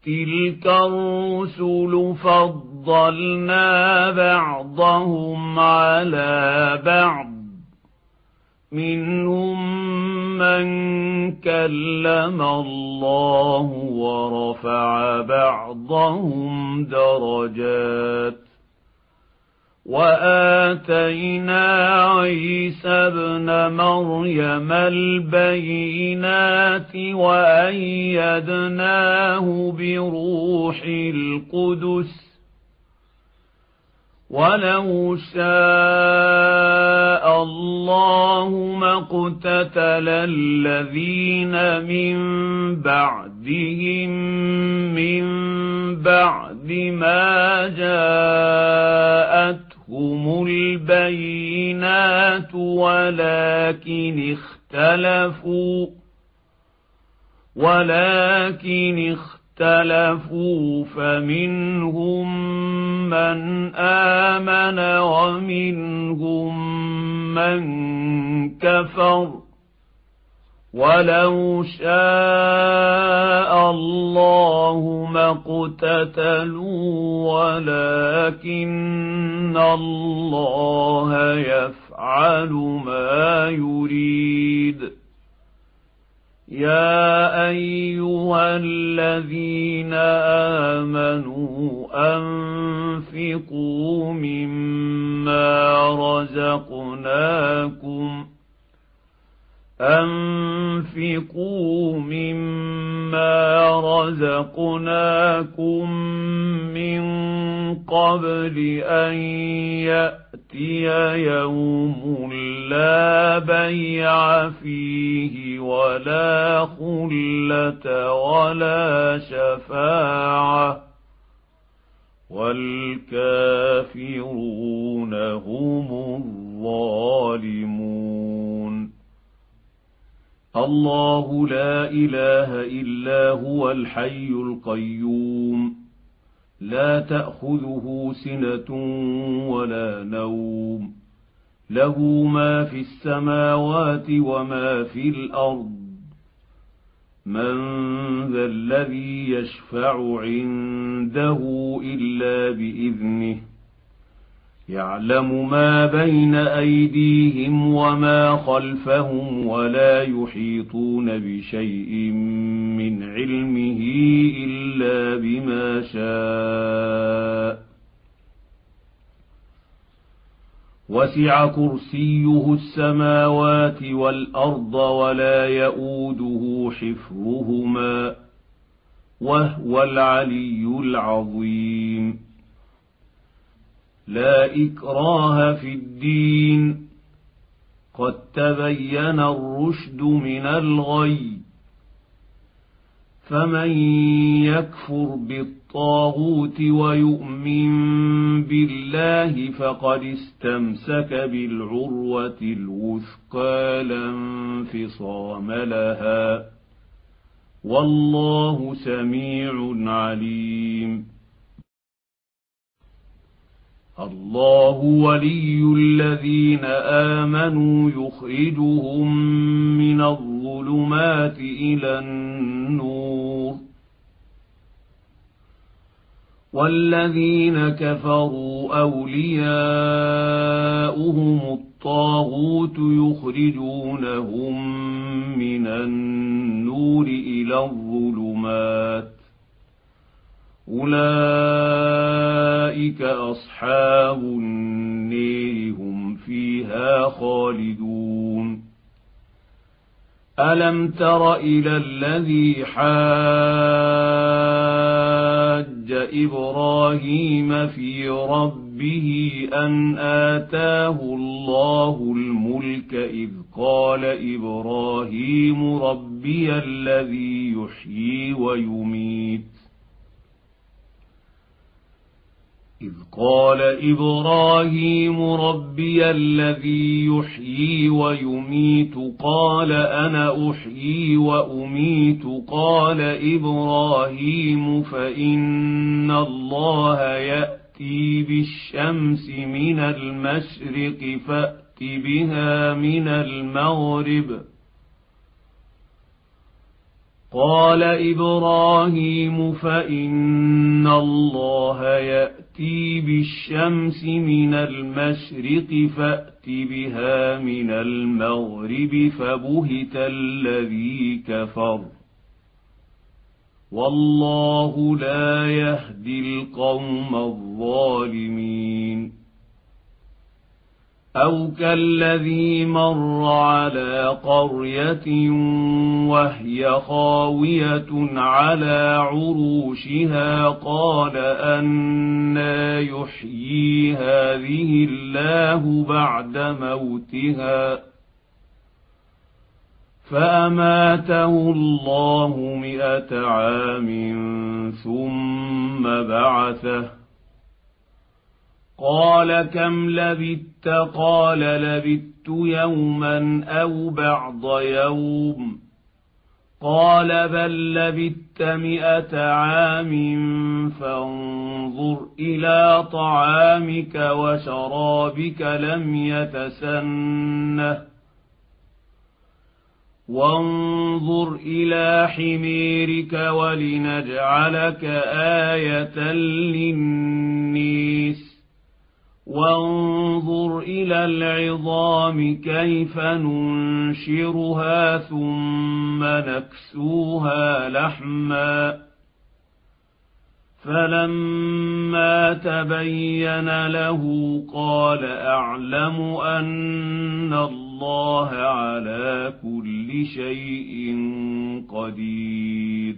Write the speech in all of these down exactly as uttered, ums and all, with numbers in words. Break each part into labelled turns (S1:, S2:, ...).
S1: تلك الرسل فضلنا بعضهم على بعض منهم من كلم الله ورفع بعضهم درجات وآتينا عيسى ابن مريم البينات وأيدناه بروح القدس ولو شاء الله ما اقتتل الذين من بعدهم من بعد ما جاءتهم البينات ولكن اختلفوا ولكن اختلفوا اختلفوا فمنهم من آمن ومنهم من كفر ولو شاء الله ما اقتتلوا ولكن الله يفعل ما يريد يا أيها الذين آمنوا أنفقوا مما رزقناكم أنفقوا مما رزقناكم من قبل أن يأتي يوم لا بيع فيه ولا خلة ولا شفاعة والكافرون هم الظالمون. الله لا إله إلا هو الحي القيوم لا تأخذه سنة ولا نوم له ما في السماوات وما في الأرض من ذا الذي يشفع عنده إلا بإذنه يعلم ما بين أيديهم وما خلفهم ولا يحيطون بشيء من علمه إلا بما شاء وسع كرسيه السماوات والأرض ولا يئوده حفظهما وهو العلي العظيم. لا إكراه في الدين قد تبين الرشد من الغي فمن يكفر بالطاغوت ويؤمن بالله فقد استمسك بالعروة الوثقى لا انفصام لها والله سميع عليم. الله ولي الذين آمنوا يخرجهم من الظلمات إلى النور والذين كفروا أولياؤهم الطاغوت يخرجونهم من النور إلى الظلمات أولئك أصحاب النار هم فيها خالدون. ألم تر إلى الذي حاج إبراهيم في ربه أن آتاه الله الملك إذ قال إبراهيم ربي الذي يحيي ويميت إذ قال إبراهيم ربي الذي يحيي ويميت قال أنا أحيي وأميت قال إبراهيم فإن الله يأتي بالشمس من المشرق فأت بها من المغرب قال إبراهيم فإن الله يأتي بالشمس من المشرق فأت بها من المغرب فبهت الذي كفر والله لا يهدي القوم الظالمين أو كالذي مر على قرية وهي خاوية على عروشها قال أنى يحيي هذه الله بعد موتها فأماته الله مئة عام ثم بعثه قال كم لبثت قال لبثت يوما أو بعض يوم قال بل لبثت مئة عام فانظر إلى طعامك وشرابك لم يتسنه وانظر إلى حميرك ولنجعلك آية للنيس وانظر إلى العظام كيف ننشرها ثم نكسوها لحما فلما تبين له قال أعلم أن الله على كل شيء قدير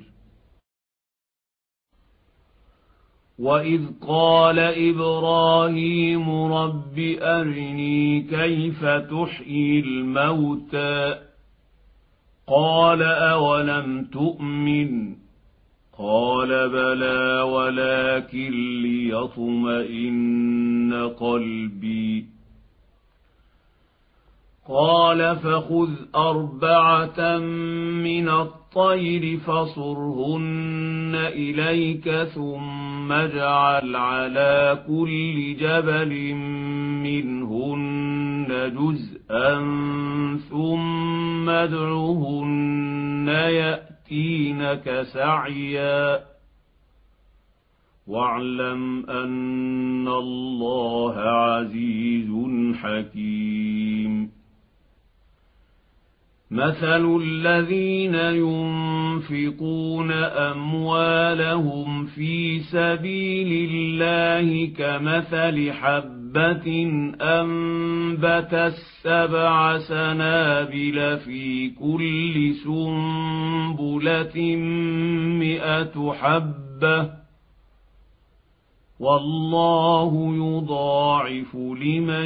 S1: وإذ قال إبراهيم رب أرني كيف تحيي الموتى قال أولم تؤمن قال بلى ولكن ليطمئن قلبي قال فخذ أربعة من الطير فصرهن إليك ثم اجعل على كل جبل منهن جزءا ثم ادعهن يأتينك سعيا واعلم أن الله عزيز حكيم مثل الذين ينفقون أموالهم في سبيل الله كمثل حبة أنبتت سبع سنابل في كل سنبلة مئة حبة والله يضاعف لمن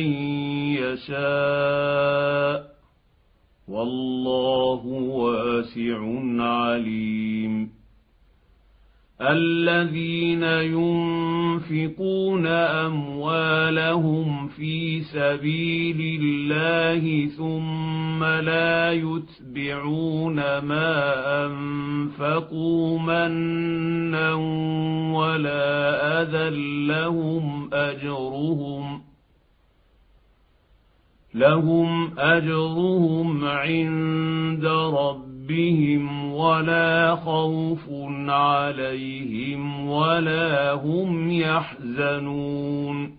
S1: يشاء والله واسع عليم الذين ينفقون أموالهم في سبيل الله ثم لا يتبعون ما أنفقوا منا ولا أذى لهم أجرهم لهم أجرهم عند ربهم ولا خوف عليهم ولا هم يحزنون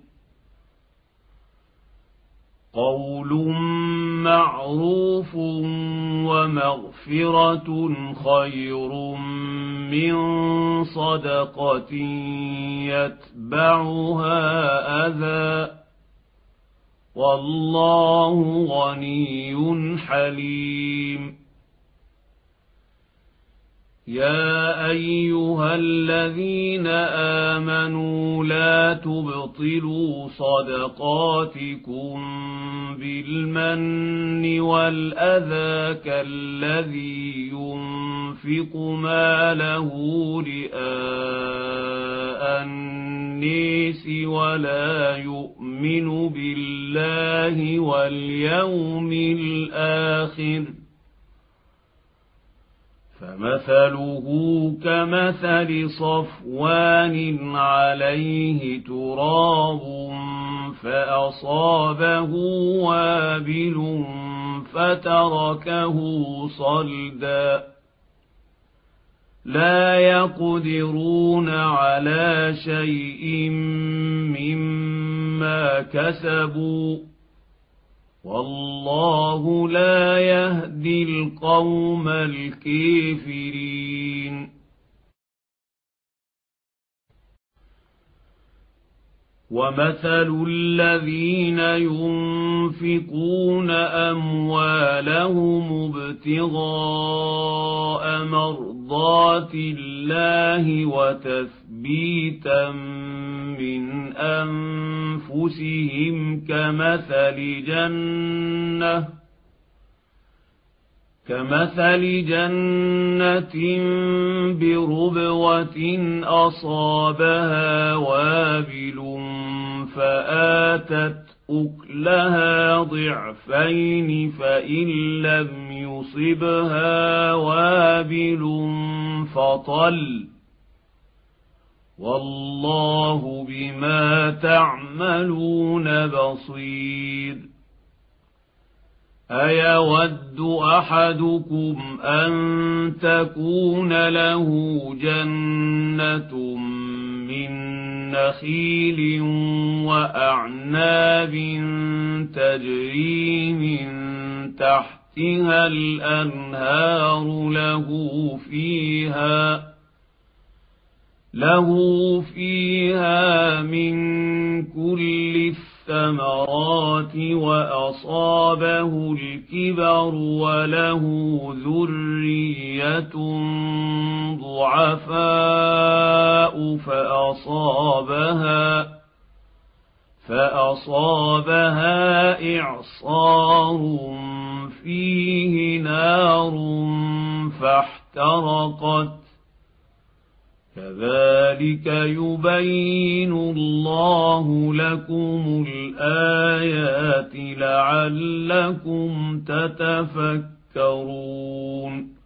S1: قول معروف ومغفرة خير من صدقة يتبعها أذى والله غني حليم يا أيها الذين آمنوا لا تبطلوا صدقاتكم بالمن والأذى كالذي ينفق ماله رئاء الناس ولا يؤمن بالله واليوم الآخر فمثله كمثل صفوان عليه تراب فأصابه وابل فتركه صلدا لا يقدرون على شيء مما كسبوا والله لا يهدي القوم الكافرين ومثل الذين ينفقون أموالهم ابتغاء مرضات الله وتثبيتا من أنفسهم كمثل جنة كمثل جنة بربوة أصابها وابل فآتت أكلها ضعفين فإن لم يصبها وابل فطل والله بما تعملون بصير أيود أحدكم أن تكون له جنة من نخيل وأعناب تجري من تحتها الأنهار له فيها له فيها من كل الثمرات وأصابه الكبر وله ذرية ضعفاء فأصابها فأصابها إعصار فيه نار فاحترقت كذلك يبين الله لكم الآيات لعلكم تتفكرون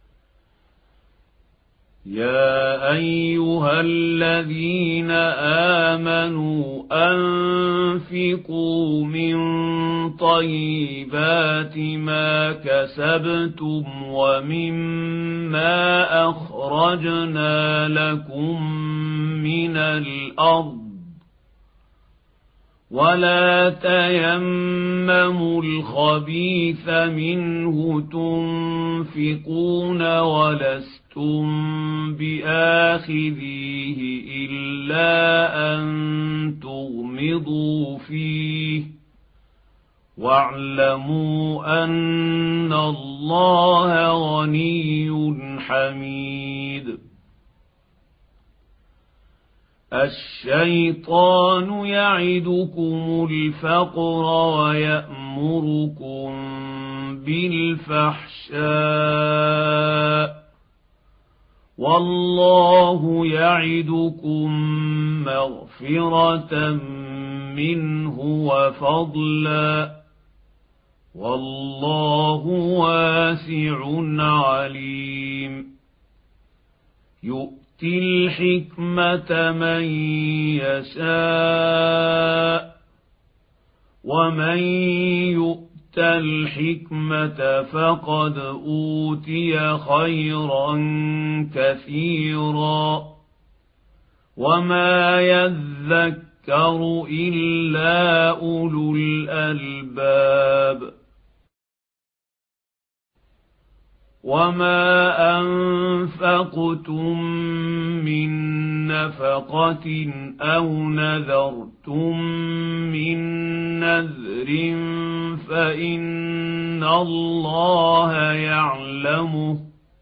S1: يا أيها الذين آمنوا أنفقوا من طيبات ما كسبتم ومما أخرجنا لكم من الأرض ولا تيمموا الخبيث منه تنفقون ولستم بآخذيه إلا أن تغمضوا فيه واعلموا أن الله غني حميد الشيطان يعدكم الفقر ويأمركم بالفحشاء والله يعدكم مغفرة منه وفضلا والله واسع عليم يؤتي الحكمة من يشاء ومن يؤت الحكمة فقد أوتي خيرا كثيرا وما يذكر إلا أولو الألباب وما أنفقتم من نفقة أو نذرتم من نذر فإن الله يعلمه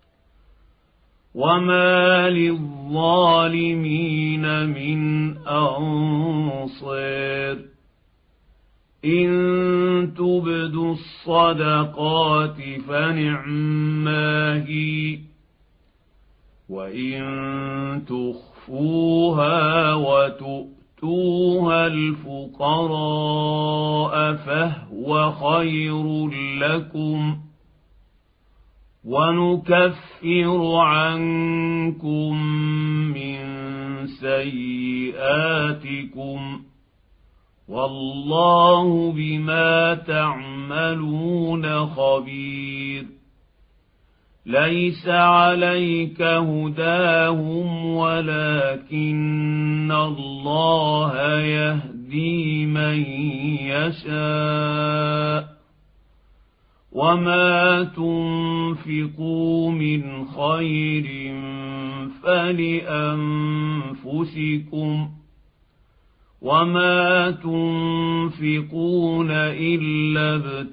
S1: وما للظالمين من أنصير إن تبدوا الصدقات فنعما هي وإن تخفوها وتؤتوها الفقراء فهو خير لكم ونكفر عنكم من سيئاتكم والله بما تعملون خبير ليس عليك هداهم ولكن الله يهدي من يشاء وما تنفقوا من خير فلأنفسكم وما تنفقون إلا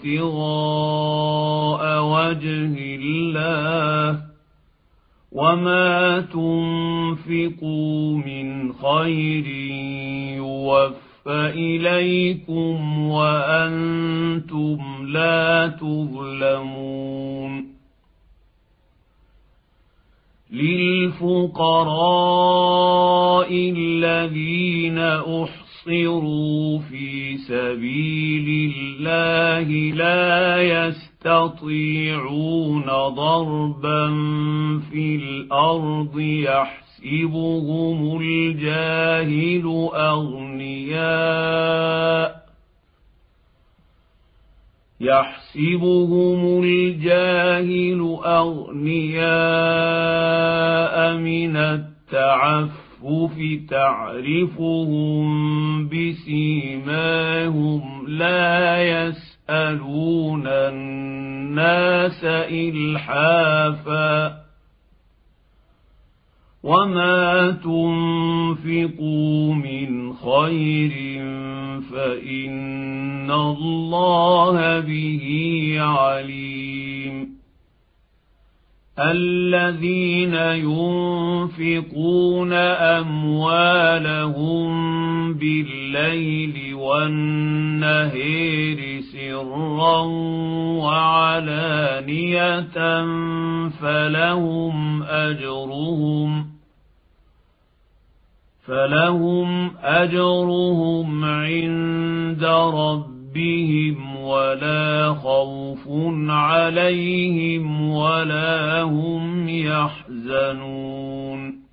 S1: ابتغاء وجه الله وما تنفقوا من خير يوفى إليكم وأنتم لا تظلمون للفقراء الذين أحصروا في سبيل الله لا يستطيعون ضربا في الأرض يحسبهم الجاهل أغنياء يحسبهم الجاهل أغنياء من التعفف تعرفهم بسيماهم لا يسألون الناس إلحافا وما تنفقوا من خير فإن الله به عليم الذين ينفقون أموالهم بالليل والنهار سرا وعلانية فلهم أجرهم فلهم أجرهم عند ربهم ولا خوف عليهم ولا هم يحزنون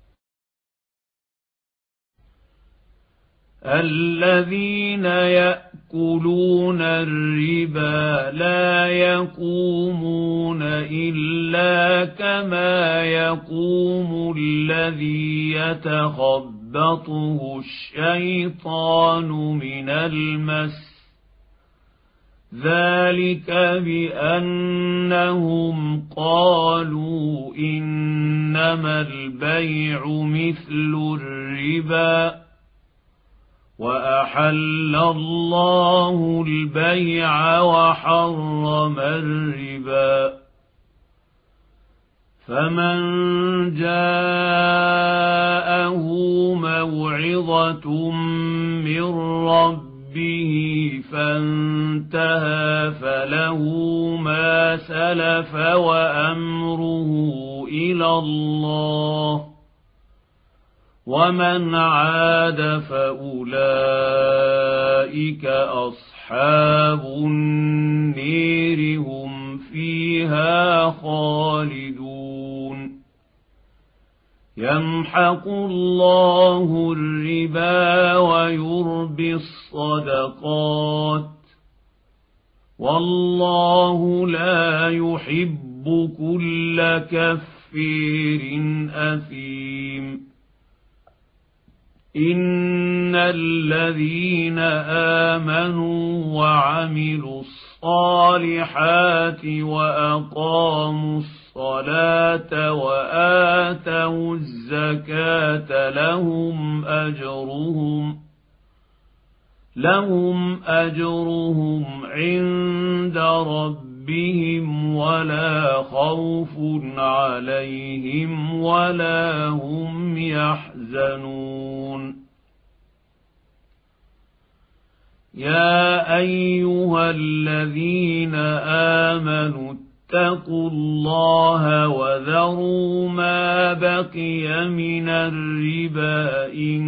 S1: الذين يأكلون الربا لا يقومون إلا كما يقوم الذي يتخبطه الشيطان من المس ذلك بأنهم قالوا إنما البيع مثل الربا وأحل الله البيع وحرم الربا فمن جاءه موعظة من ربه فانتهى فله ما سلف وأمره إلى الله ومن عاد فأولئك أصحاب النير هم فيها خالدون يمحق الله الربا ويربي الصدقات والله لا يحب كل كفير أثيم إن الذين آمنوا وعملوا الصالحات وأقاموا الصلاة وآتوا الزكاة لهم أجرهم لهم أجرهم عند ربهم ولا خوف عليهم ولا هم يحزنون يا أيها الذين آمنوا اتقوا الله وذروا ما بقي من الربا إن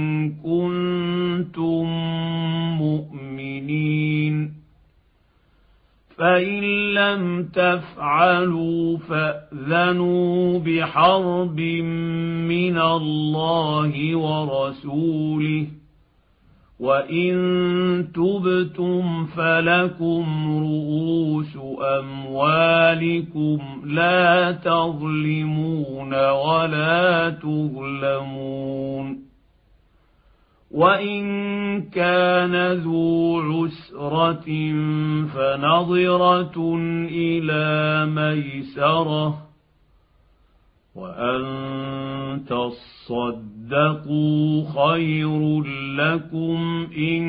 S1: كنتم مؤمنين فإن لم تفعلوا فأذنوا بحرب من الله ورسوله وإن تبتم فلكم رؤوس أموالكم لا تظلمون ولا تظلمون وإن كان ذو عسرة فنظرة إلى ميسرة وأن تصدقوا خير لكم إن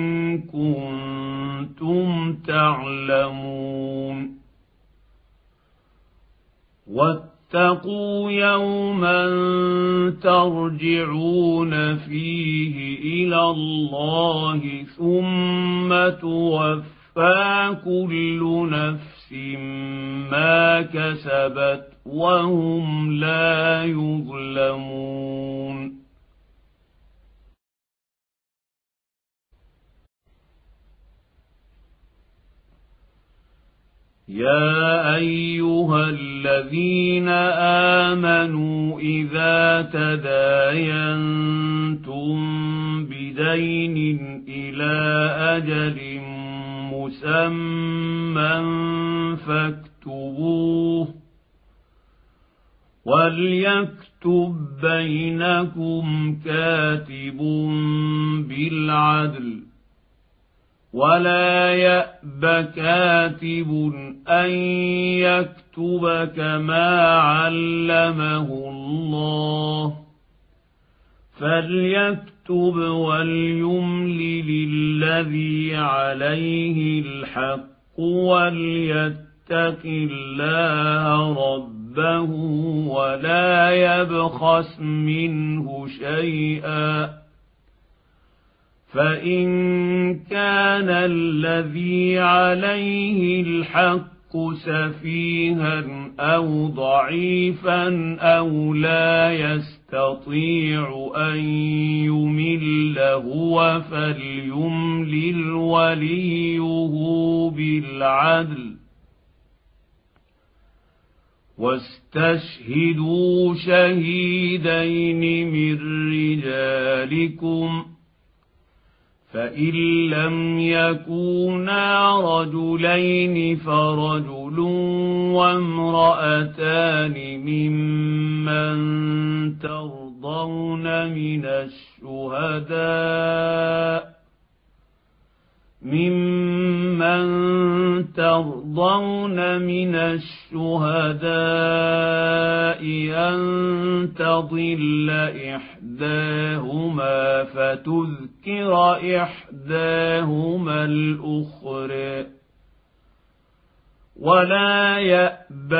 S1: كنتم تعلمون واتقوا يوما ترجعون فيه إلى الله ثم توفى كل نفس ما كسبت وهم لا يظلمون يا أيها الذين آمنوا إذا تداينتم بدين إلى أجل مسمى فاكتبوه وليكتب بينكم كاتب بالعدل ولا يأب كاتب أن يكتب كما علمه الله فليكتب وليملل الذي عليه الحق وليتق الله ربه ولا يبخس منه شيئا فإن كان الذي عليه الحق سفيها أو ضعيفا أو لا يستطيع أن يمل هو فليملل وليه بالعدل واستشهدوا شهيدين من رجالكم فإن لم يكونا رجلين فرجل وامرأتان ممن ترضون من الشهداء ممن ترضون من الشهداء أن تضل إحداهما فتذكر إحداهما الأخرى ولا يأبى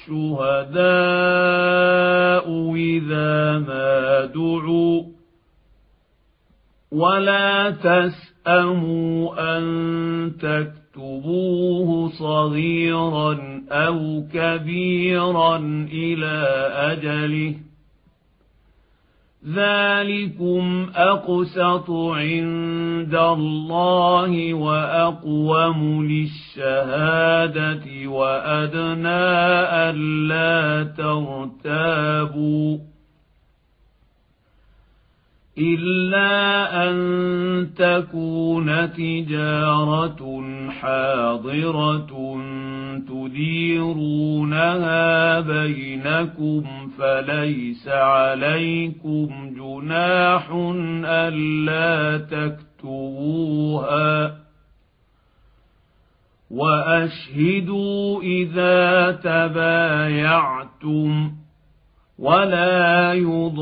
S1: الشهداء إذا ما دعوا ولا تسأموا أن تكتبوه صغيرا أو كبيرا إلى أجله ذلكم أقسط عند الله وأقوم للشهادة وأدنى ألا ترتابوا إلا أن تكون تجارة حاضرة تديرونها بينكم فليس عليكم جناح ألا تكتبوها وأشهدوا إذا تبايعتم ولا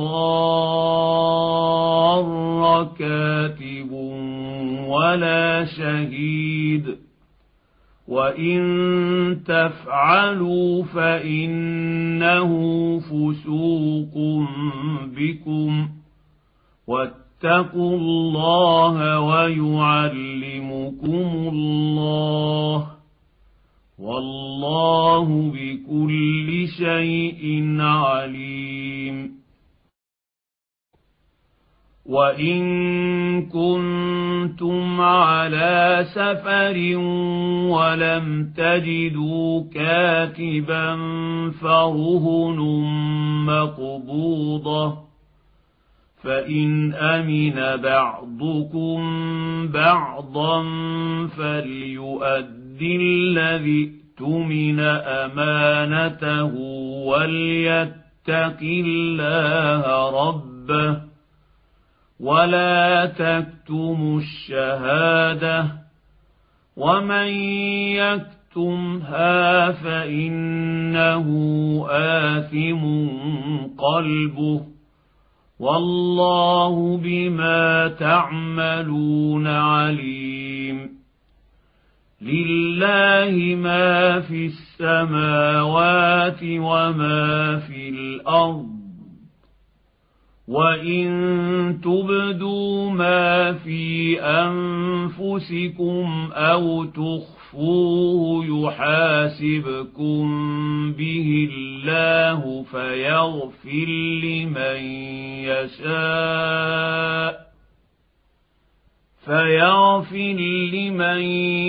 S1: يضار كاتب ولا شهيد وإن تفعلوا فإنه فسوق بكم واتقوا الله ويعلمكم الله والله بكل شيء عليم وإن كنتم على سفر ولم تجدوا كاتبا فرهن مقبوضة فإن أمن بعضكم بعضا فليؤد الذي اؤتمن أمانته وليتق الله ربه ولا تكتموا الشهادة ومن يكتمها فإنه آثم قلبه والله بما تعملون عليم. لله ما في السماوات وما في الأرض وإن تبدوا ما في أنفسكم أو تخفوه يحاسبكم به الله فيغفر لمن يشاء فيغفر لمن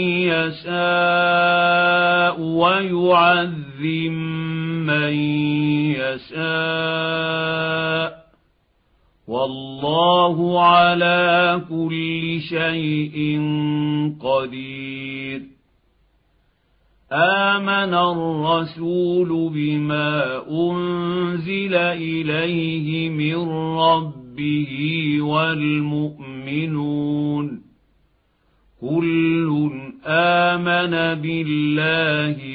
S1: يشاء ويعذب من يشاء والله على كل شيء قدير. آمن الرسول بما أنزل إليه من ربه والمؤمنون كل آمن بالله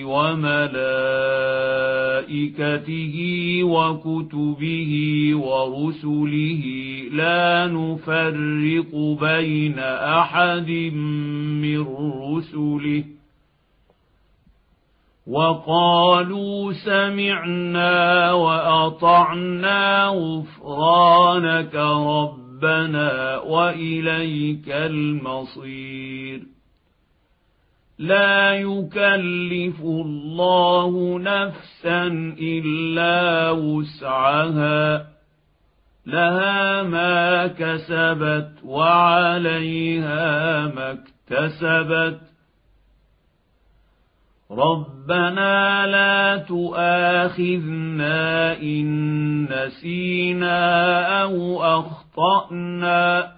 S1: وملائكته وكتبه ورسله لا نفرق بين أحد من رسله وقالوا سمعنا وأطعنا غفرانك ربنا وإليك المصير. لا يكلف الله نفسا إلا وسعها لها ما كسبت وعليها ما اكتسبت ربنا لا تؤاخذنا إن نسينا أو أخطأنا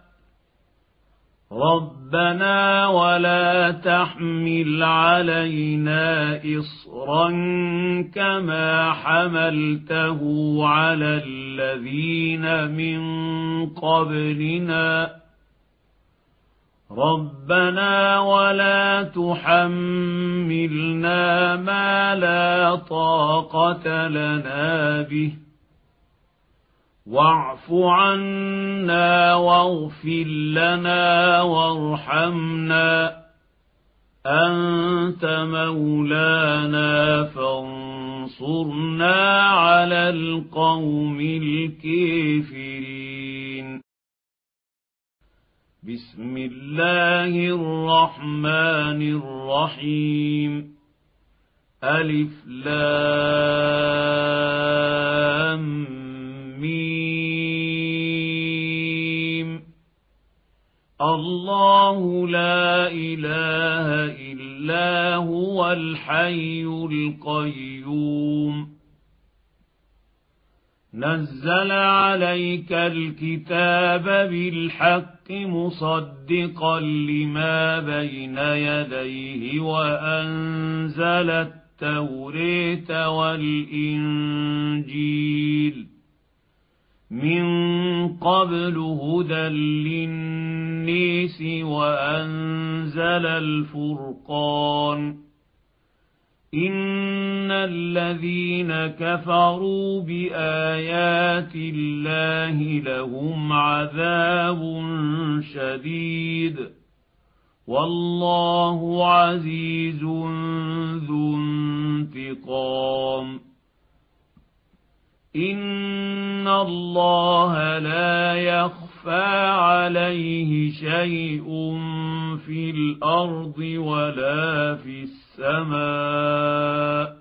S1: ربنا ولا تحمل علينا إصرا كما حملته على الذين من قبلنا ربنا ولا تحملنا ما لا طاقة لنا به واعف عنا واغفر لنا وارحمنا أنت مولانا فانصرنا على القوم الكافرين. بسم الله الرحمن الرحيم. ألف لام ميم. الله لا إله إلا هو الحي القيوم نزل عليك الكتاب بالحق مصدقا لما بين يديه وأنزل التوراة والإنجيل من قبل هدى للناس وأنزل الفرقان إن الذين كفروا بآيات الله لهم عذاب شديد والله عزيز ذو انتقام. إن الله لا يخفى عليه شيء في الأرض ولا في السماء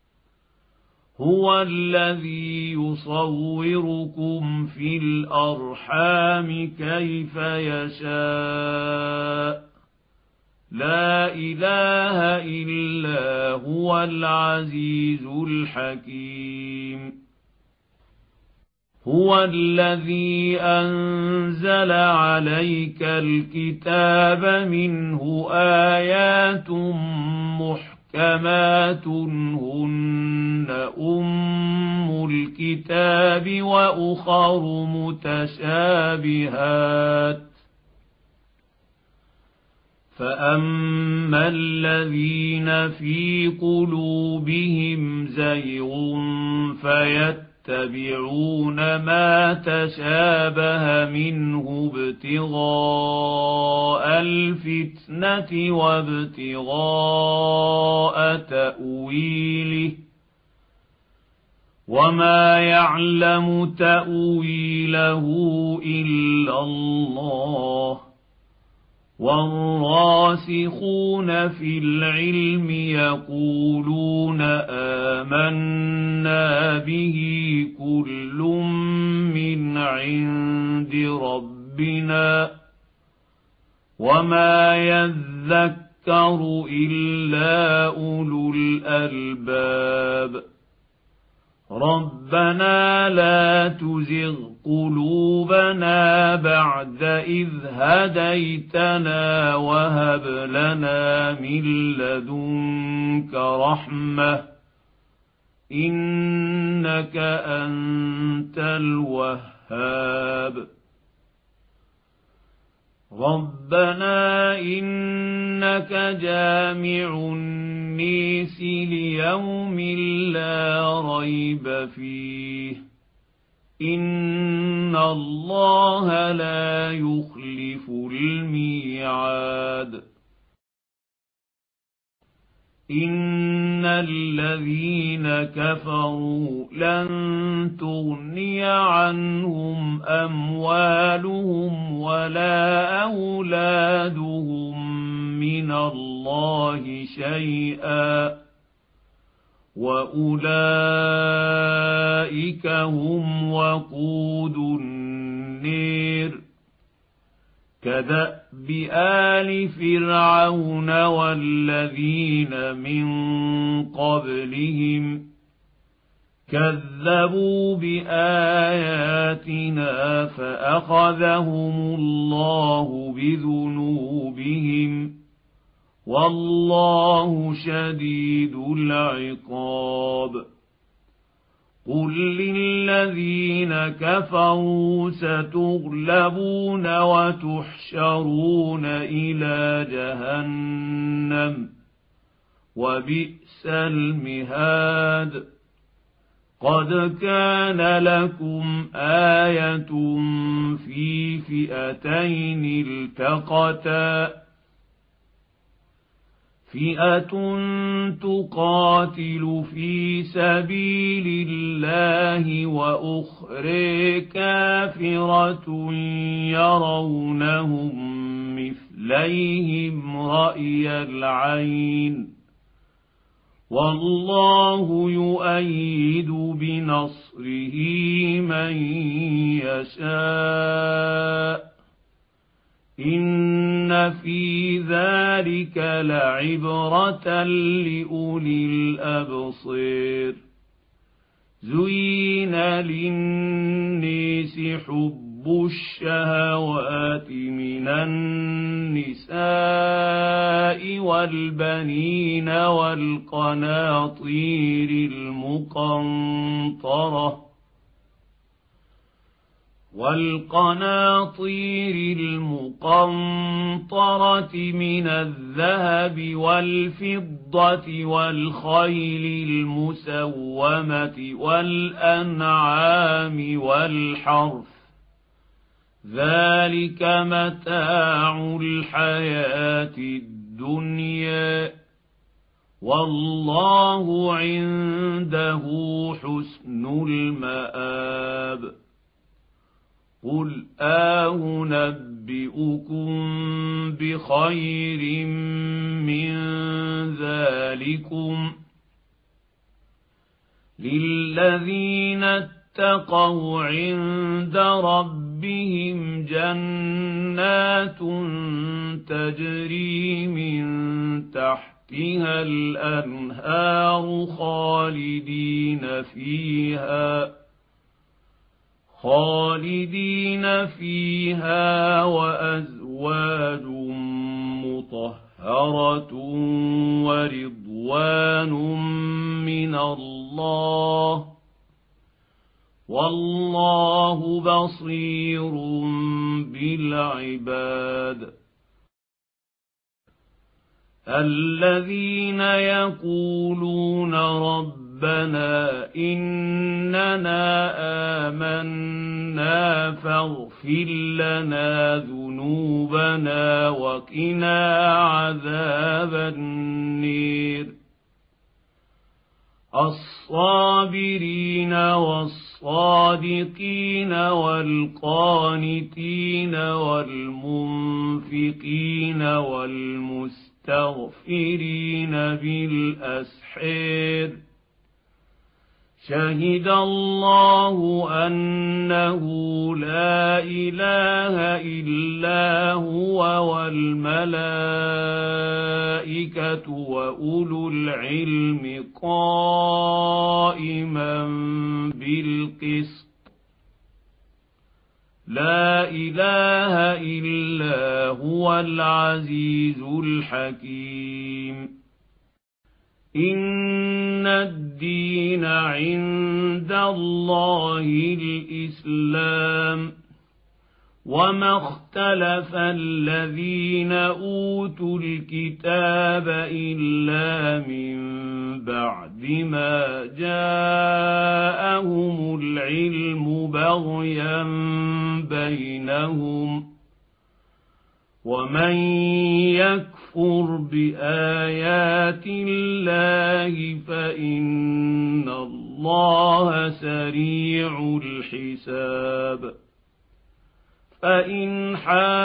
S1: هو الذي يصوركم في الأرحام كيف يشاء لا إله إلا هو العزيز الحكيم. هو الذي أنزل عليك الكتاب منه آيات محكمات هن أم الكتاب وأخر متشابهات فأما الذين في قلوبهم زيغ فيتبعون ما تشابه منه ابتغاء الفتنة وابتغاء تأويله وما يعلم تأويله إلا الله والراسخون في العلم يقولون آمنا به كل من عند ربنا وما يذكر إلا أولو الألباب ربنا لا تزغ قلوبنا بعد إذ هديتنا وهب لنا من لدنك رحمة إنك أنت الوهاب ربنا إنك جامع الناس ليوم لا ريب فيه إن الله لا يخلف الميعاد إن الذين كفروا لن تغني عنهم أموالهم ولا أولادهم من الله شيئا وأولئك هم وقود النير كدأب آل فرعون والذين من قبلهم كذبوا بآياتنا فأخذهم الله بذنوبهم والله شديد العقاب قل للذين كفروا ستغلبون وتحشرون إلى جهنم وبئس المهاد قد كان لكم آية في فئتين التقتا فئة تقاتل في سبيل الله وأخرى كافرة يرونهم مثليهم رأي العين والله يؤيد بنصره من يشاء إن في ذلك لعبرة لأولي الأبصير زين للناس حب الشهوات من النساء والبنين والقناطير المقنطرة والقناطير المقنطرة من الذهب والفضة والخيل المسومة والأنعام والحرث ذلك متاع الحياة الدنيا والله عنده حسن المآب قل أنبئكم بخير من ذلكم للذين اتقوا عند ربهم جنات تجري من تحتها الأنهار خالدين فيها خالدين فيها وأزواج مطهرة ورضوان من الله والله بصير بالعباد الذين يقولون ربنا إننا آمنا فاغفر لنا ذنوبنا وقنا عذاب النير الصابرين والصادقين والقانتين والمنفقين والمستغفرين بالأسحار شهد الله أنه لا إله إلا هو والملائكة وأولو العلم قائما بالقسط لا إله إلا هو العزيز الحكيم إن الدين عند الله الإسلام وما اختلف الذين أوتوا الكتاب إلا من بعد ما جاءهم العلم بغيا بينهم ومن يكفر بآيات الله فإن الله سريع الحساب فإن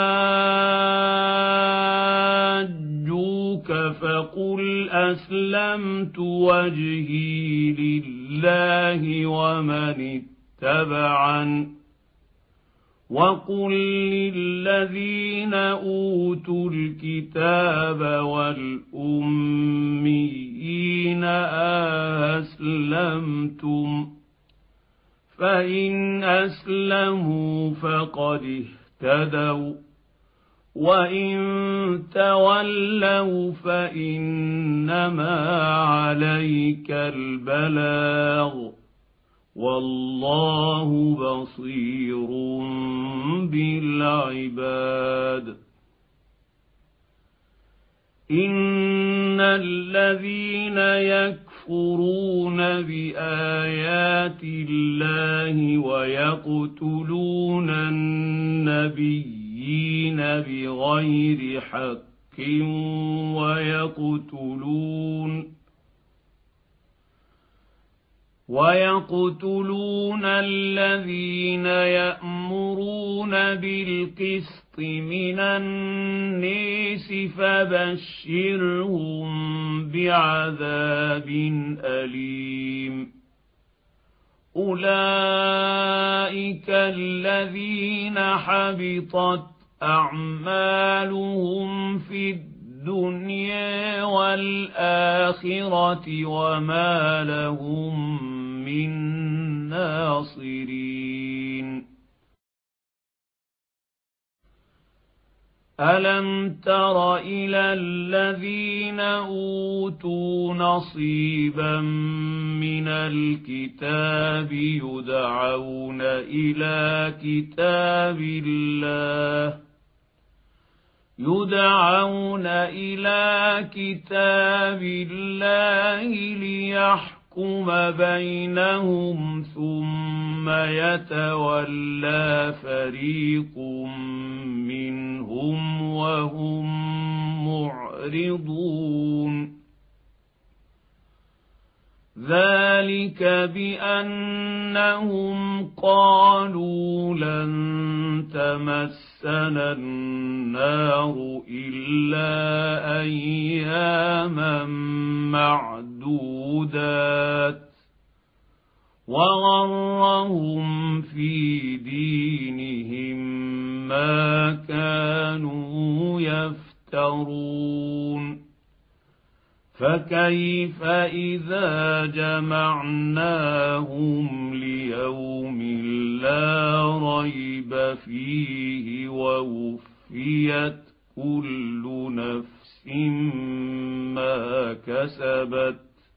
S1: حاجوك فقل أسلمت وجهي لله ومن اتبعني وقل للذين أوتوا الكتاب والأميين أسلمتم فإن أسلموا فقد اهتدوا وإن تولوا فإنما عليك البلاغ والله بصير بالعباد إن الذين يكفرون بآيات الله ويقتلون النبيين بغير حق ويقتلون ويقتلون الذين يأمرون بالقسط من الناس فبشرهم بعذاب أليم أولئك الذين حبطت أعمالهم في الدنيا والآخرة وما لهم من ناصرين ألم تر إلى الذين أوتوا نصيبا من الكتاب يدعون إلى كتاب الله يدعون إلى كتاب الله ليحكم بينهم ثم يتولى فريق منهم وهم معرضون ذلك بأنهم قالوا لن تمسنا النار إلا أياما معدودات وغرهم في دينهم ما كانوا يفترون فكيف إذا جمعناهم ليوم لا ريب فيه ووفيت كل نفس ما كسبت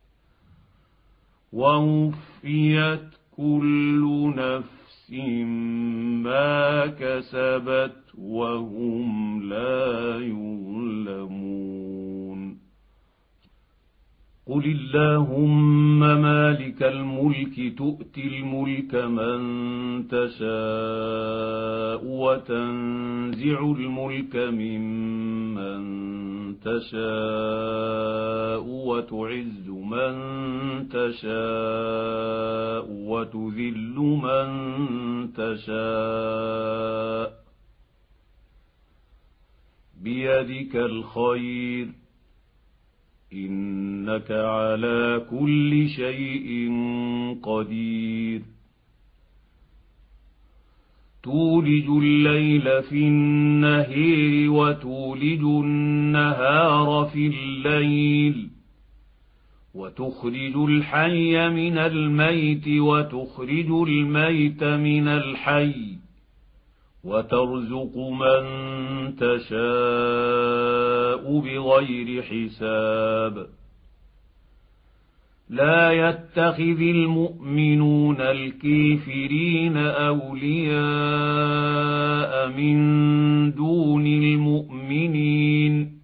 S1: ووفيت كل نفس ما كسبت وهم لا يظلمون. قل اللهم مالك الملك تؤتي الملك من تشاء وتنزع الملك ممن تشاء وتعز من تشاء وتذل من تشاء بيدك الخير إنك على كل شيء قدير. تولج الليل في النهار وتولج النهار في الليل وتخرج الحي من الميت وتخرج الميت من الحي وترزق من تشاء بغير حساب. لا يتخذ المؤمنون الكافرين أولياء من دون المؤمنين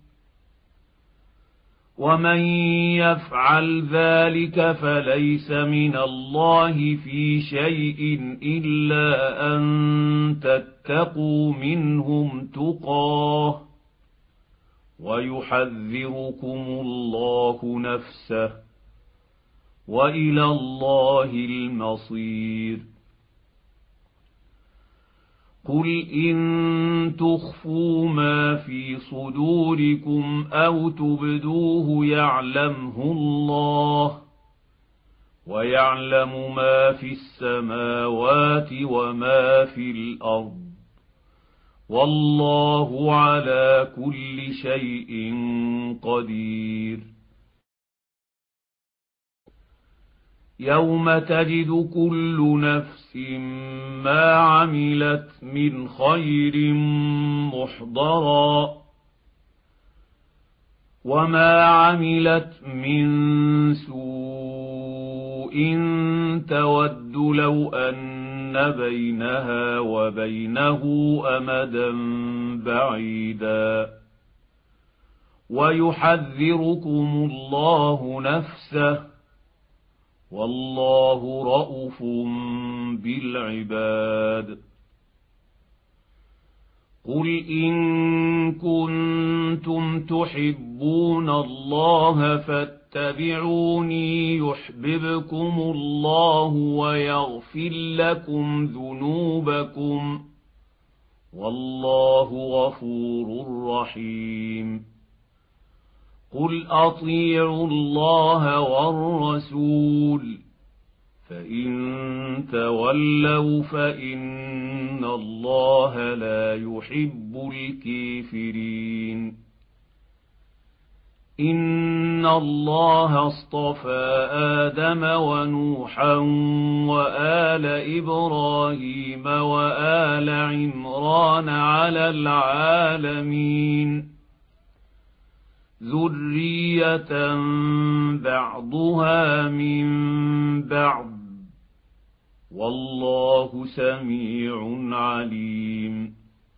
S1: ومن يفعل ذلك فليس من الله في شيء إلا أن تتقوا منهم تقاه ويحذركم الله نفسه وإلى الله المصير. قل إن تخفوا ما في صدوركم أو تبدوه يعلمه الله ويعلم ما في السماوات وما في الأرض والله على كل شيء قدير. يوم تجد كل نفس ما عملت من خير محضرا وما عملت من سوء تود لو أن بينها وبينه أمدا بعيدا ويحذركم الله نفسه والله رءوف بالعباد. قل إن كنتم تحبون الله فاتبعوني يحببكم الله ويغفر لكم ذنوبكم والله غفور رحيم. قل أطيعوا الله والرسول فإن تولوا فإن الله لا يحب الكافرين. إن الله اصطفى آدم ونوحا وآل إبراهيم وآل عمران على العالمين ذرية بعضها من بعض والله سميع عليم.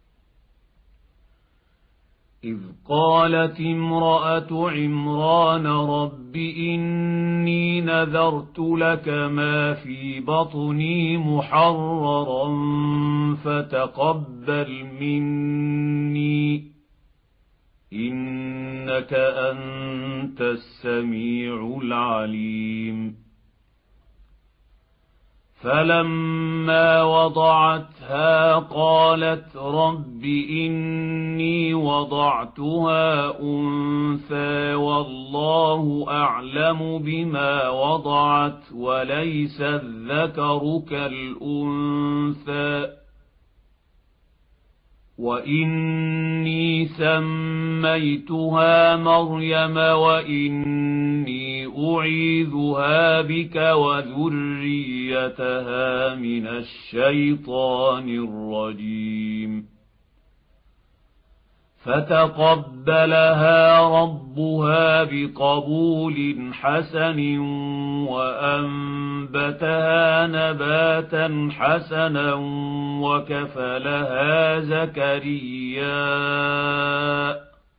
S1: إذ قالت امرأة عمران رب إني نذرت لك ما في بطني محررا فتقبل مني إنك أنت السميع العليم. فلما وضعتها قالت رب إني وضعتها أنثى والله أعلم بما وضعت وليس الذكر كالأنثى وإني سميتها مريم وإني أعيذها بك وذريتها من الشيطان الرجيم فتقبلها ربها بقبول حسن وأنبتها نباتا حسنا وكفلها زكريا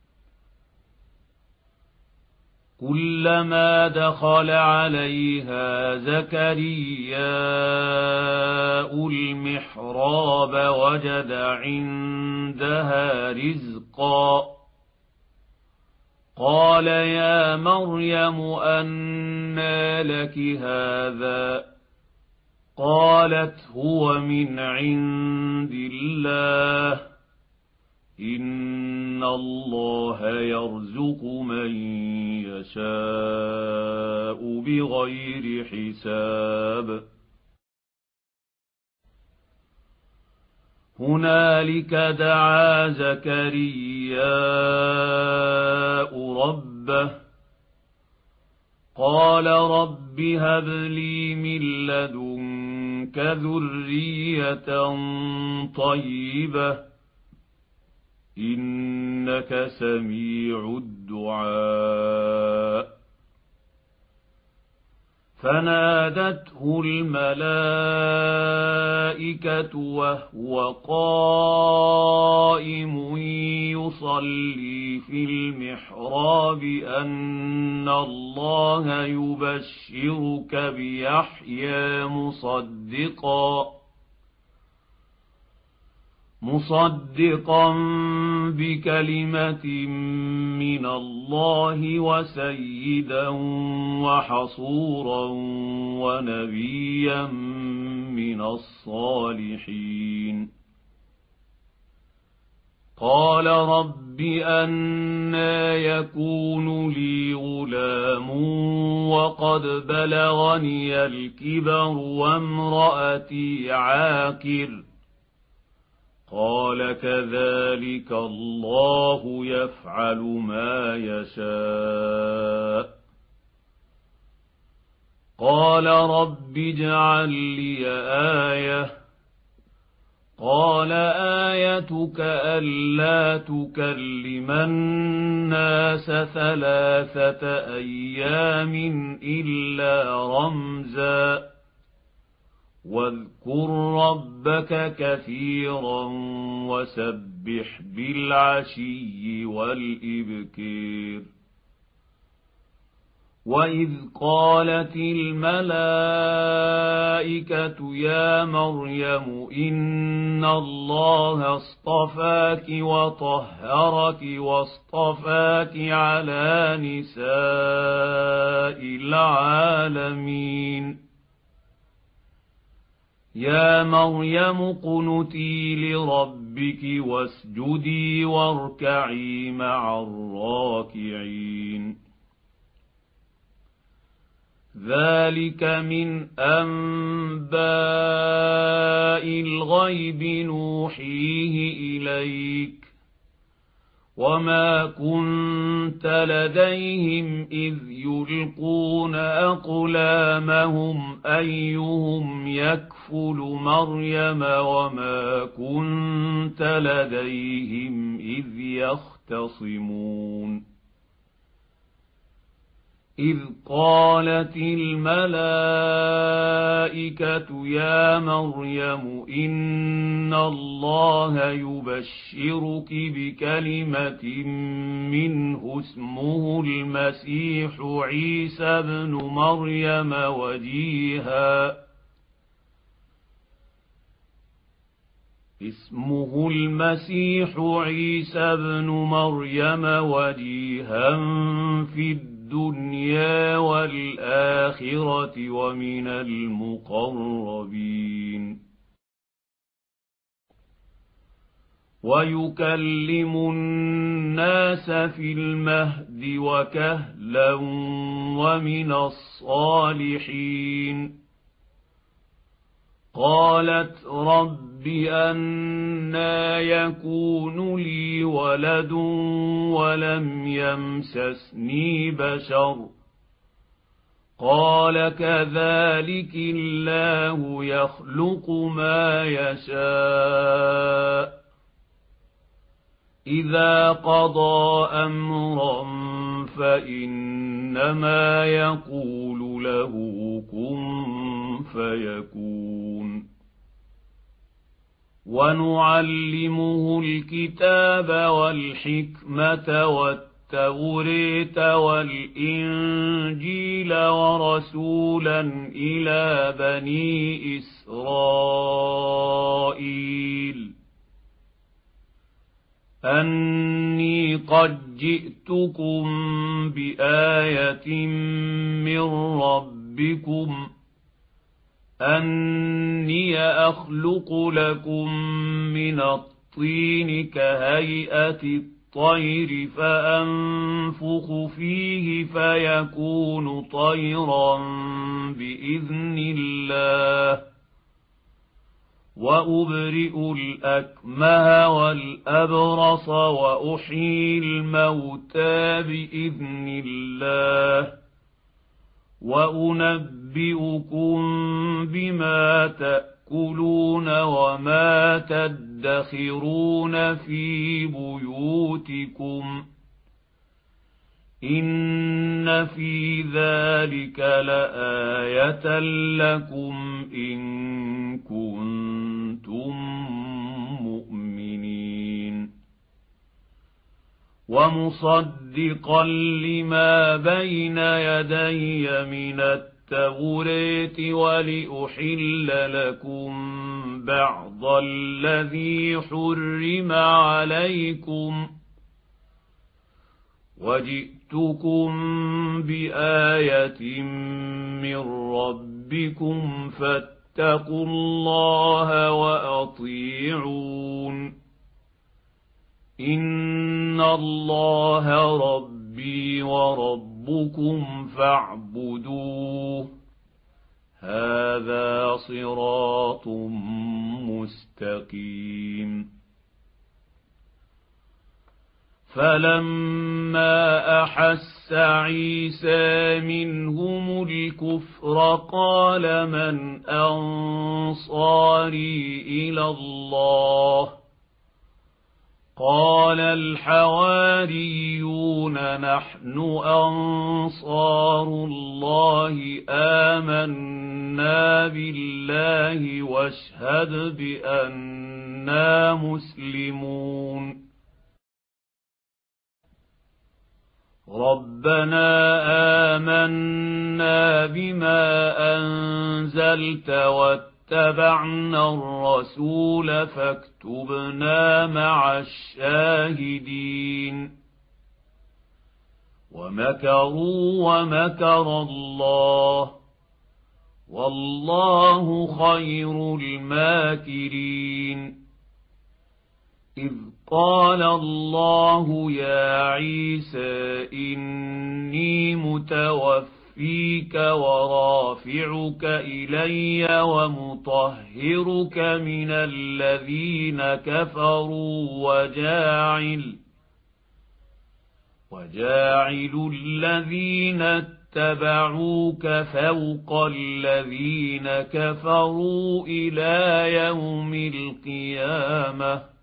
S1: كلما دخل عليها زكرياء المحراب وجد عندها رزقا قال يا مريم أنى لك هذا قالت هو من عند الله إن الله يرزق من يشاء بغير حساب هنالك دعا زكرياء ربه قال رب هب لي من لدنك ذرية طيبة إنك سميع الدعاء فنادته الملائكة وهو قائم يصلي في المحراب أن الله يبشرك بيحيى مصدقا مصدقا بكلمة من الله وسيدا وحصورا ونبيا من الصالحين قال رب أنى يكون لي غلام وقد بلغني الكبر وامرأتي عاقر قال كذلك الله يفعل ما يشاء قال رب اجعل لي آية قال آيتك ألا تكلم الناس ثلاثة أيام إلا رمزا واذكر ربك كثيرا وسبح بالعشي والإبكار وإذ قالت الملائكة يا مريم إن الله اصطفاك وطهرك واصطفاك على نساء العالمين يا مريم اقنتي لربك واسجدي واركعي مع الراكعين ذلك من أنباء الغيب نوحيه إليك وما كنت لديهم إذ يلقون أقلامهم أيهم يكفل مريم وما كنت لديهم إذ يختصمون إذ قالت الملائكة يا مريم إن الله يبشرك بكلمة منه اسمه المسيح عيسى ابن مريم وجيها اسمه المسيح عيسى ابن مريم وجيها في الدنيا والآخرة ومن المقربين ويكلم الناس في المهد وكهلا ومن الصالحين قالت رب أنى يكون لي ولد ولم يمسسني بشر قال كذلك الله يخلق ما يشاء إذا قضى أمرا فإنما يقول له كن فيكون ونعلمه الكتاب والحكمة والتوراة والإنجيل ورسولا إلى بني إسرائيل أني قد جئتكم بآية من ربكم أني أخلق لكم من الطين كهيئة الطير فأنفخ فيه فيكون طيرا بإذن الله وأبرئ الأكمه والأبرص وأحيي الموتى بإذن الله وأنبئكم بما تأكلون وما تدخرون في بيوتكم إن في ذلك لآية لكم إن كنتم مؤمنين ومصدقا لما بين يدي من التوراة ولأحل لكم بعض الذي حرم عليكم وجئتكم بآية من ربكم فاتقوا الله وأطيعون إن الله ربي وربكم فاعبدوه هذا صراط مستقيم فلما أحس عيسى منهم الكفر قال من أنصاري إلى الله قال الحواريون نحن أنصار الله آمنا بالله واشهد بأننا مسلمون ربنا آمنا بما أنزلت واتبعنا الرسول فاكتبنا مع الشاهدين ومكروا ومكر الله والله خير الماكرين إذ قال الله يا عيسى إني متوفيك ورافعك إلي ومطهرك من الذين كفروا وجاعل وجاعل الذين اتبعوك فوق الذين كفروا إلى يوم القيامة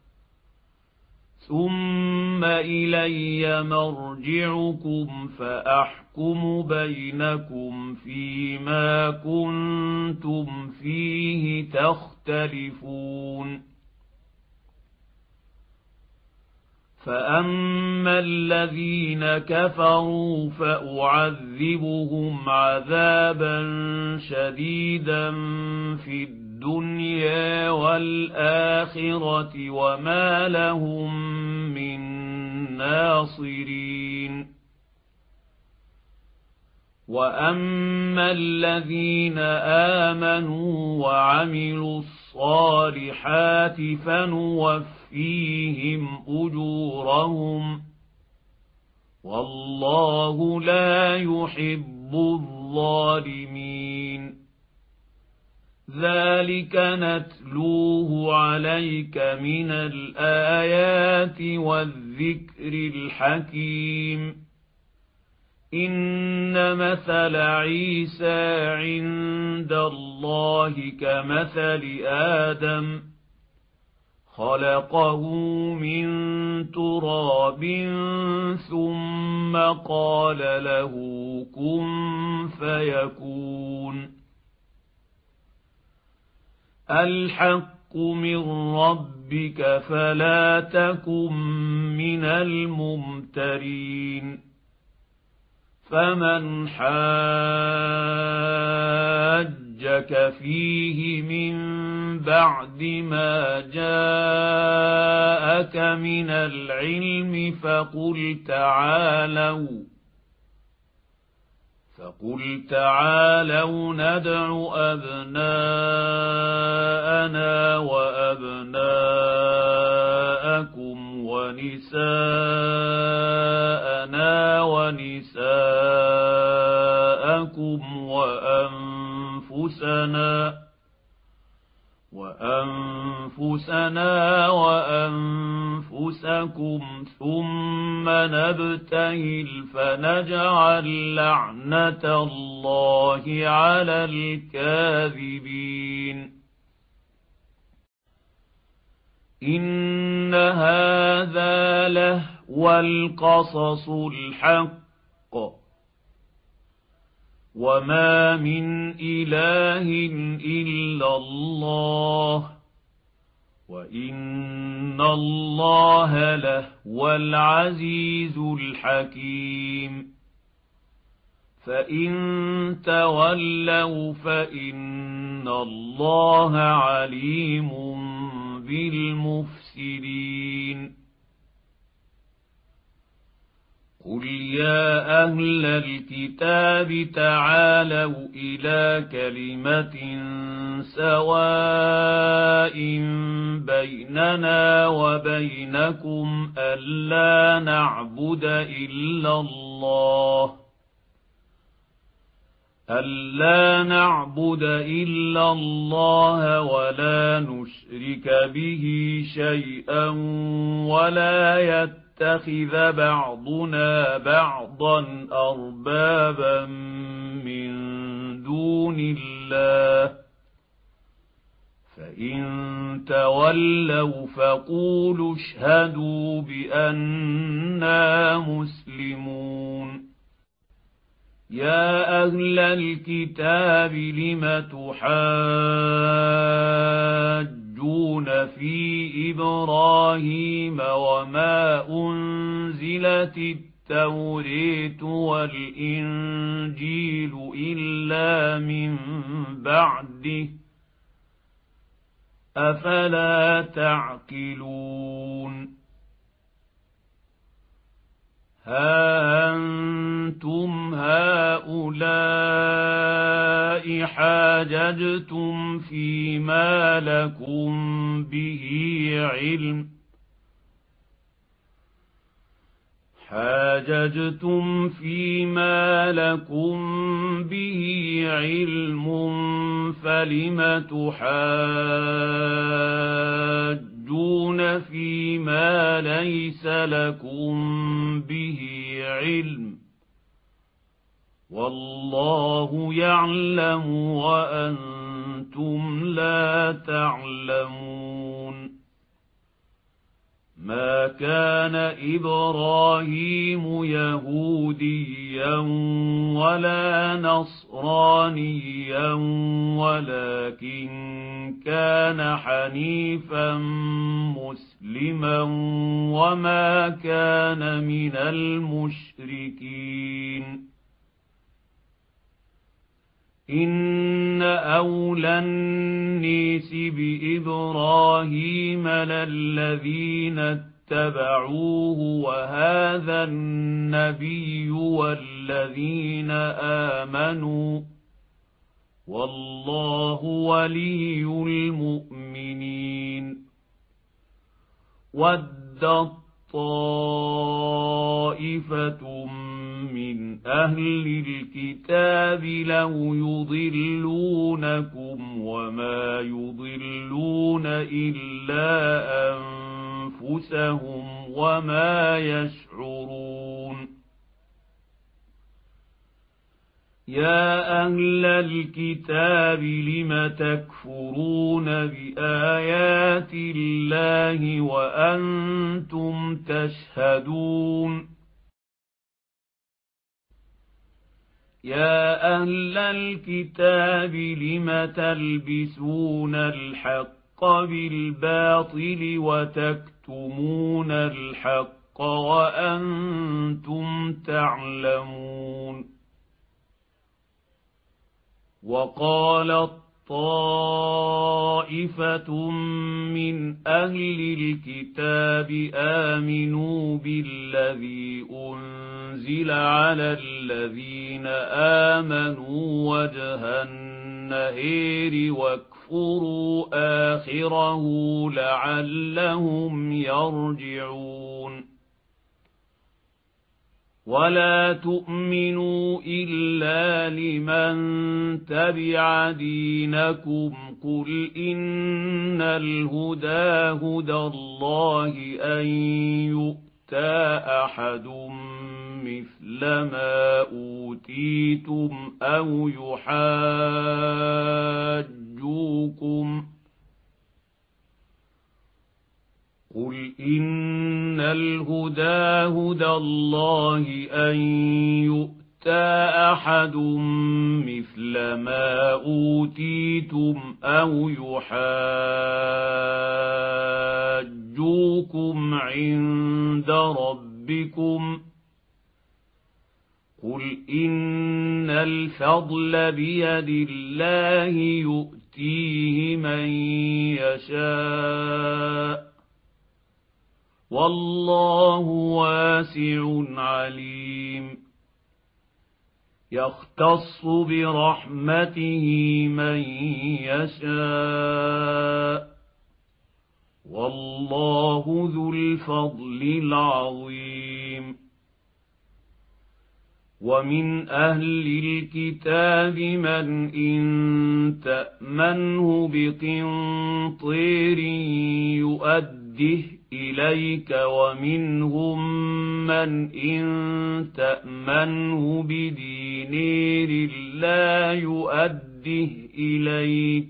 S1: ثم إلي مرجعكم فأحكم بينكم فيما كنتم فيه تختلفون فأما الذين كفروا فأعذبهم عذابا شديدا في الدنيا والآخرة وما لهم من ناصرين وأما الذين آمنوا وعملوا الصالحات فنوفيهم أجورهم والله لا يحب الظالمين ذلك نتلوه عليك من الآيات والذكر الحكيم إن مثل عيسى عند الله كمثل آدم خلقه من تراب ثم قال له كن فيكون الحق من ربك فلا تكن من الممترين فمن حاجك فيه من بعد ما جاءك من العلم فقل تعالوا فقل تعالوا ندع أبناءنا وأبناءكم ونساءنا ونساءكم وأنفسنا وأنفسنا وأنفسكم ثم نبتهل فنجعل لعنة الله على الكاذبين إن هذا لهو القصص الحق وما من إله إلا الله وإن الله لهو العزيز الحكيم فإن تولوا فإن الله عليم بالمفسدين قل يا أهل الكتاب تعالوا إلى كلمة سواء بيننا وبينكم ألا نعبد إلا الله ألا نعبد إلا الله ولا نشرك به شيئا ولا يتبع يتخذ بعضنا بعضا أربابا من دون الله فإن تولوا فقولوا اشهدوا بأننا مسلمون يا أهل الكتاب لم تحاجون في إبراهيم وما أنزلت التوراة والإنجيل إلا من بعده أفلا تعقلون ها أنتم هؤلاء حاججتم فيما لكم به علم حاججتم فيما لكم به علم فلم تحاجون فيما ليس لكم به علم والله يعلم وأنتم لا تعلمون ما كان إبراهيم يهوديا ولا نصرانيا ولكن كان حنيفا مسلما وما كان من المشركين إن أولى الناس بإبراهيم للذين اتبعوه وهذا النبي والذين آمنوا والله ولي المؤمنين ودت طائفة من أهل الكتاب لو يضلونكم وما يضلون إلا أنفسهم وما يشعرون يا أهل الكتاب لم تكفرون بآيات الله وأنتم تشهدون يا أهل الكتاب لم تلبسون الحق بالباطل وتكتمون الحق وأنتم تعلمون وقالت طائفة من أهل الكتاب آمنوا بالذي أنزل على الذين آمنوا وجه النهار واكفروا آخره لعلهم يرجعون ولا تؤمنوا إلا لمن تبع دينكم قل إن الهدى هدى الله أن يؤتى أحد مثل ما أوتيتم أو يحاجوكم قل إن الهدى هدى الله أن يؤتى أحد مثل ما أوتيتم أو يحاجوكم عند ربكم قل إن الفضل بيد الله يؤتيه من يشاء والله واسع عليم يختص برحمته من يشاء والله ذو الفضل العظيم ومن أهل الكتاب من إن تأمنه بقنطير يؤده إليك ومنهم من إن تأمنه بدينار لا يؤده إليك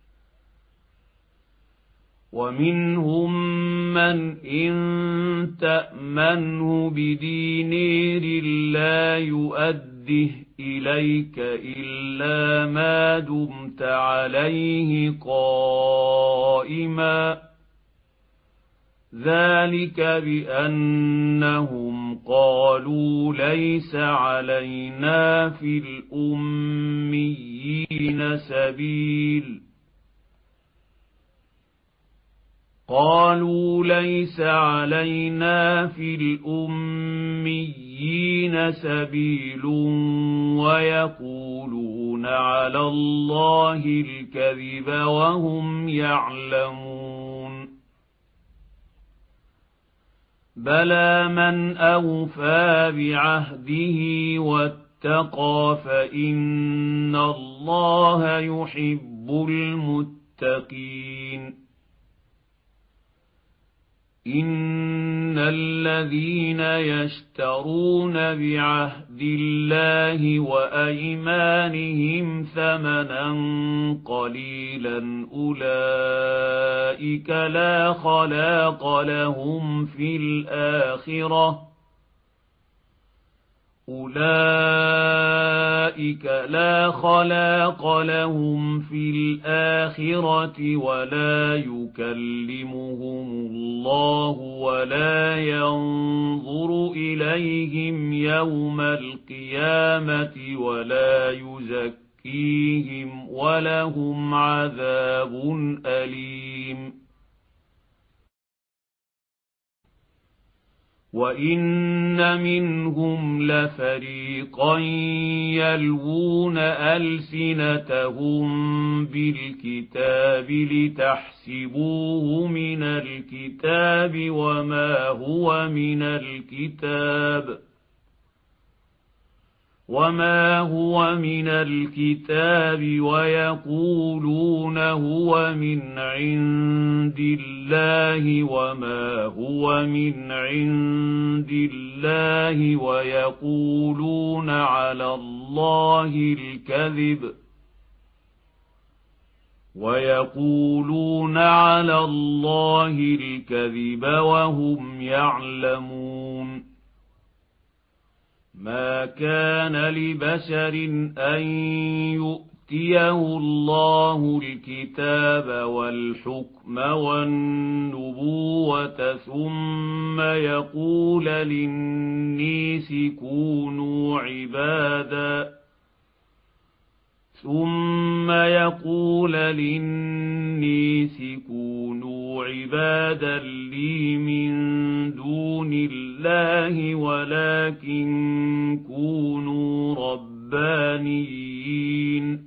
S1: ومنهم من إن تأمنه بدينار لا يؤده إليك إلا ما دمت عليه قائما ذلك بأنهم قالوا ليس علينا في الأميين سبيل قالوا ليس علينا في الأميين سبيل ويقولون على الله الكذب وهم يعلمون بلى من أوفى بعهده واتقى فإن الله يحب المتقين إن الذين يشترون بعهد الله وأيمانهم ثمنا قليلا أولئك لا خلاق لهم في الآخرة أولئك لا خلاق لهم في الآخرة ولا يكلمهم الله ولا ينظر إليهم يوم القيامة ولا يزكيهم ولهم عذاب أليم وإن منهم لفريقا يلوون ألسنتهم بالكتاب لتحسبوه من الكتاب وما هو من الكتاب وما هو من الكتاب ويقولون هو من عند الله وما هو من عند الله ويقولون على الله الكذب ويقولون على الله الكذب وهم يعلمون ما كان لبشر أن يؤتيه الله الكتاب والحكم والنبوة ثم يقول للناس كونوا عبادا ثم يقول للناس كونوا عبادا لي من دون الله ولكن كونوا ربانيين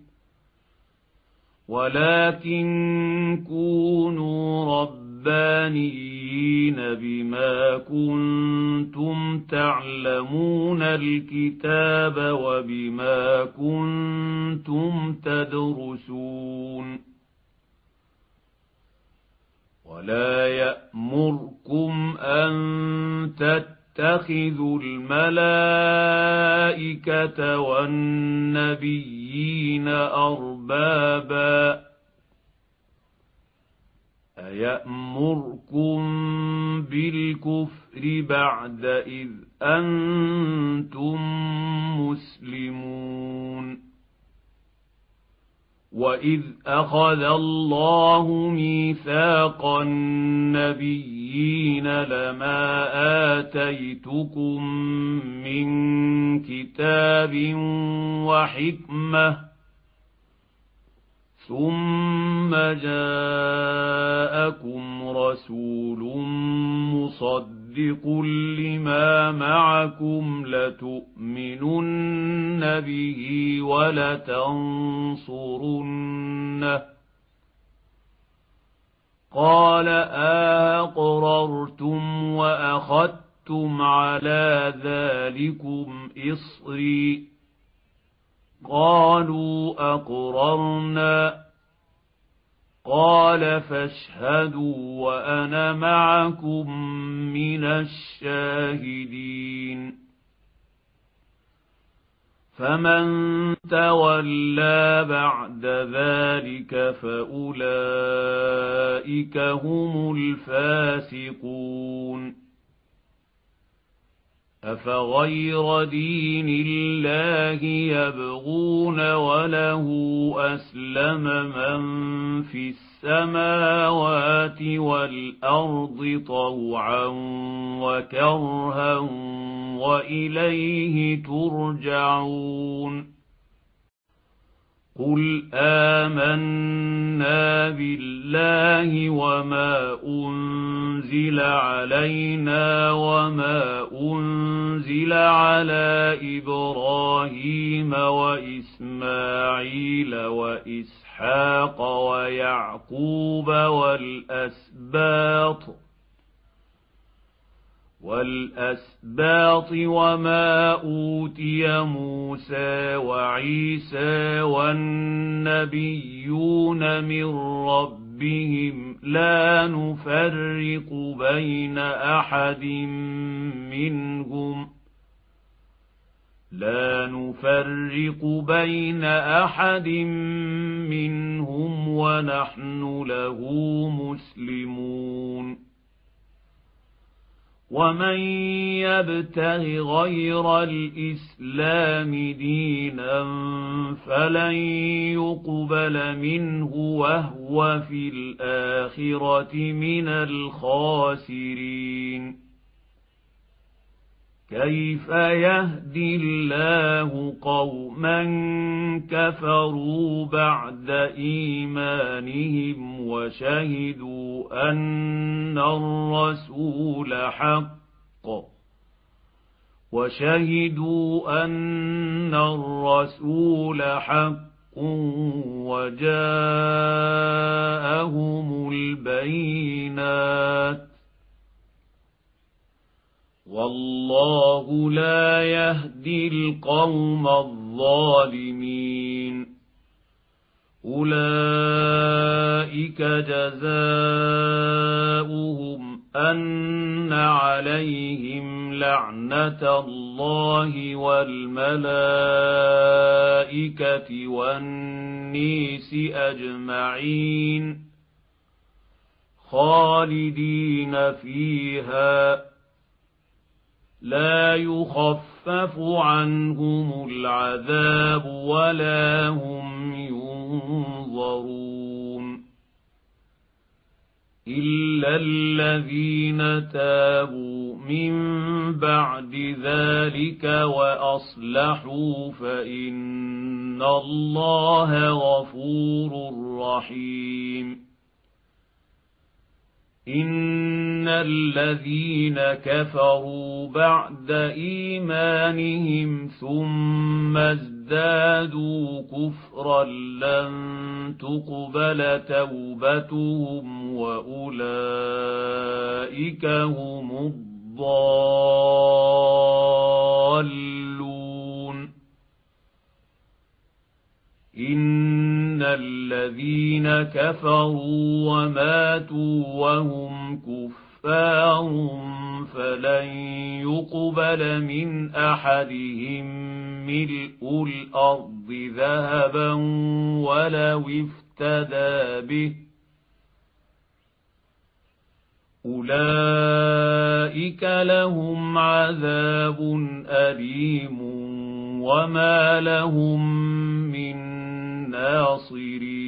S1: ولكن كونوا ربانيين بما كنتم تعلمون الكتاب وبما كنتم تدرسون ولا يأمركم أن تتخذوا الملائكة والنبيين أربابا أيأمركم بالكفر بعد إذ أنتم مسلمون وإذ أخذ الله ميثاق النبيين لما آتيتكم من كتاب وحكمة ثم جاءكم رسول مصدق لما معكم لتؤمنن به ولتنصرنه قال أقررتم وأخذتم على ذلكم إصري قالوا أقررنا قال فاشهدوا وأنا معكم من الشاهدين فمن تولى بعد ذلك فأولئك هم الفاسقون أفغير دين الله يبغون وله أسلم من في السماوات والأرض طوعا وكرها وإليه ترجعون قل آمنا بالله وما أنزل علينا وما أنزل على إبراهيم وإسماعيل وإسحاق ويعقوب والأسباط والأسباط وما أوتي موسى وعيسى والنبيون من ربهم لا نفرق بين أحد منهم لا نفرق بين أحد منهم ونحن له مسلمون ومن يبتغ غير الإسلام دينا فلن يقبل منه وهو في الآخرة من الخاسرين كيف يهدي الله قوما كفروا بعد إيمانهم وشهدوا أن الرسول حق وشهدوا أن الرسول حق وجاءهم البينات والله لا يهدي القوم الظالمين. أولئك جزاؤهم أن عليهم لعنة الله والملائكة والناس أجمعين خالدين فيها لا يخفف عنهم العذاب ولا هم ينظرون إلا الذين تابوا من بعد ذلك وأصلحوا فإن الله غفور رحيم. إن الذين كفروا بعد إيمانهم ثم ازدادوا كفرا لن تقبل توبتهم وأولئك هم الضالون. إن الذين كفروا وماتوا وهم كفار فلن يقبل من أحدهم ملء الأرض ذهبا ولو افتدى به أولئك لهم عذاب أليم وما لهم من ناصرين.